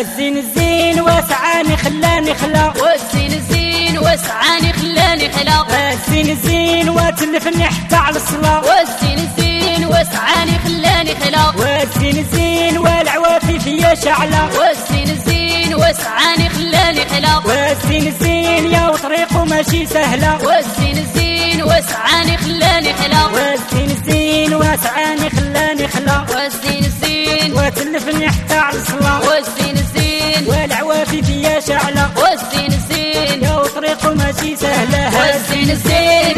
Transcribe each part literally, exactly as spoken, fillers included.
والزين الزين وسعاني خلاني خلا، والزين الزين وسعاني خلاني خلا، والزين الزين وتلفني حتى على الصلاة، والزين الزين وسعاني خلاني خلا، والزين الزين والعوافي فيا شعلة، والزين الزين وسعاني خلاني خلا، والزين الزين يا وطريقه ماشي سهلة، والزين الزين وسعاني خلاني خلا، والزين الزين وسعاني خلاني خلا، والزين الزين وتلفني حتى على الصلاة، والزين الزين والعوافي فيا شعلة، والزين الزين يا وطريقه ماشي سهلة، والزين الزين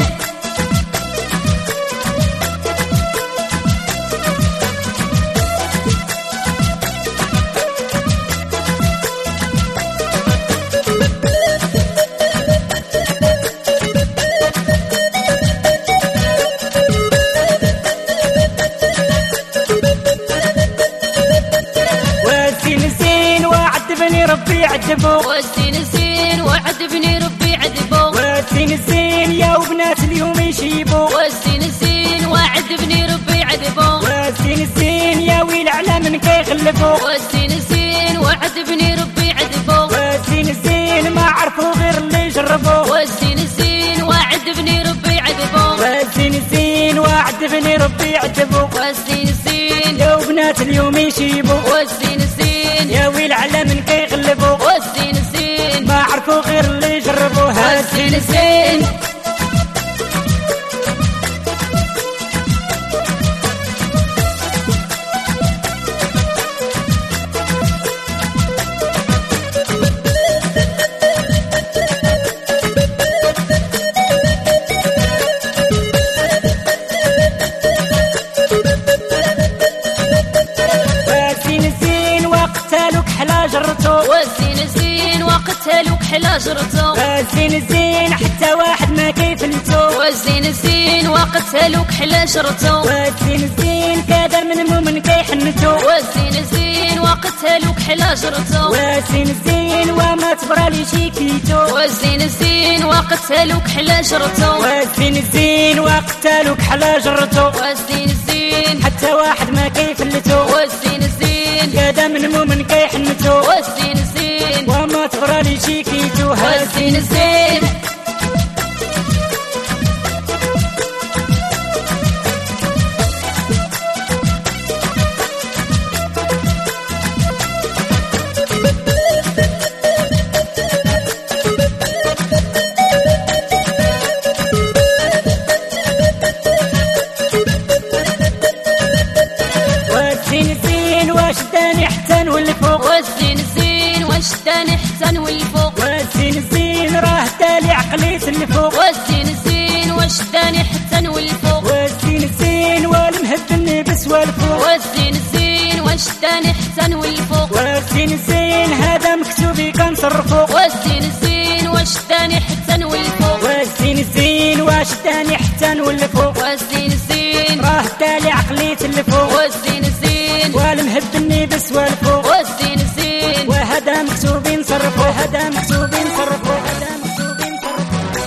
ربي عذبو، والزين الزين وعذبني ربي عذبو، والزين الزين يا وبنات اليوم يشيبو، والزين الزين وعذبني ربي عذبو، والزين الزين يا ويل على من كيغلبو، والزين الزين وعذبني ربي عذبو، والزين الزين ما عرفوا غير اللي جربو، والزين الزين وعذبني ربي عذبو، والزين الزين وعذبني ربي عذبو، والزين الزين يا وبنات اليوم يشيبو، والزين الزين يا ويل على من كيغلبو، والزين الزين ما عرفوا غير اللي جربو، والزين الزين والزين الزين وقتلوك حلا جرتو، والزين الزين حتى واحد ما كيفلتو، والزين الزين وقتلوك حلا جرتو، والزين الزين كذا من مؤمن كيحنتو، والزين الزين وقتلوك حلا جرتو، والزين الزين وما تبرالي شيكيتو، والزين الزين وقتلوك حلا جرتو، والزين الزين وقتلوك حلا جرتو، والزين الزين حتى واحد ما كيفلتو، والزين الزين كذا من مؤمن كيحنتو، والزين الزين وما تبرالي شيكيتو، والزين الزين وشداني حتى نولفوق، والزين الزين وشداني حتى نولفوق، والزين الزين راه دالي عقلي سلفوق، والزين الزين وشداني حتى نولفوق، والزين الزين والمهبني بسوالفوق، والزين الزين وشداني حتى نولفوق، والزين الزين هذا مكتوبي كنصرفوق، والزين الزين وشداني حتى نولفوق، والزين الزين وشداني حتى نولفوق، والزين الزين راه دالي عقلي تلفوق، والزين الزين والمهبني بسوالفوق، والزين الزين وهذا مكتوبي نصرفو، هذا مكتوبي نصرفو، هذا مكتوبي نصرفو.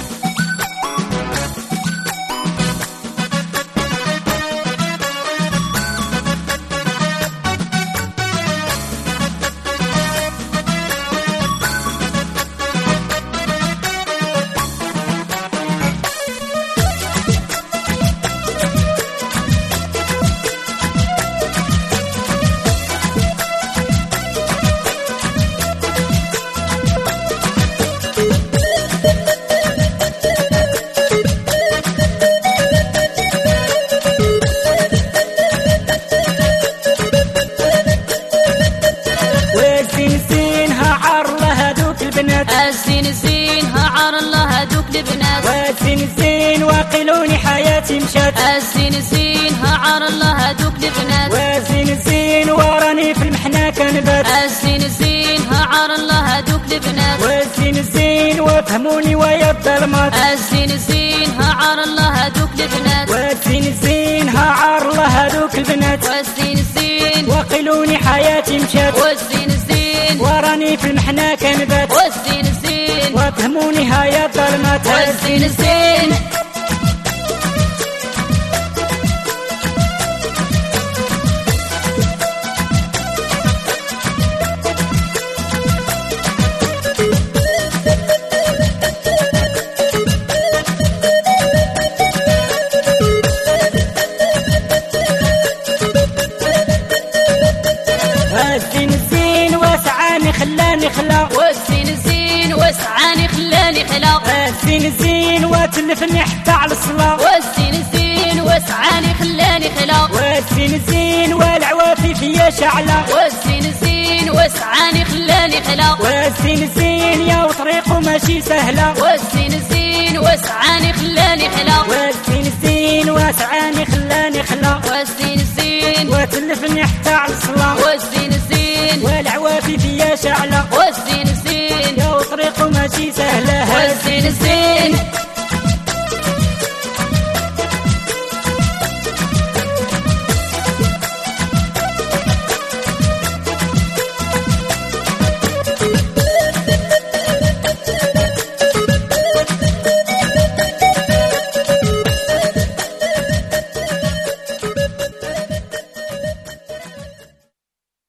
الزين الزين ها عار الله هادوك البنات، والزين الزين واقلوني حياتي مشات، الزين الزين ها عار الله هادوك البنات، والزين الزين وراني في المحنة كنبات، الزين الزين ها عار الله هادوك البنات، والزين الزين وافهموني ويا الظلمات، الزين الزين ها عار الله هادوك البنات، والزين الزين ها عار الله هادوك البنات، والزين الزين واقلوني حياتي مشات، والزين الزين وراني في المحنة كنبات، والزين الزين وافهموني هاي الظلمات، والزين الزين والزين زين والعوافي فيا شعلة والزين زين وسعاني خلاني خلا والزين زين يا وطريقه ماشي سهلة والزين زين وسعاني خلاني خلا والزين زين وسعاني خلاني خلا والزين زين وتلفني حتى على الصلاة والزين زين والعوافي فيا شعلة والزين زين يا وطريقه ماشي سهلة والزين زين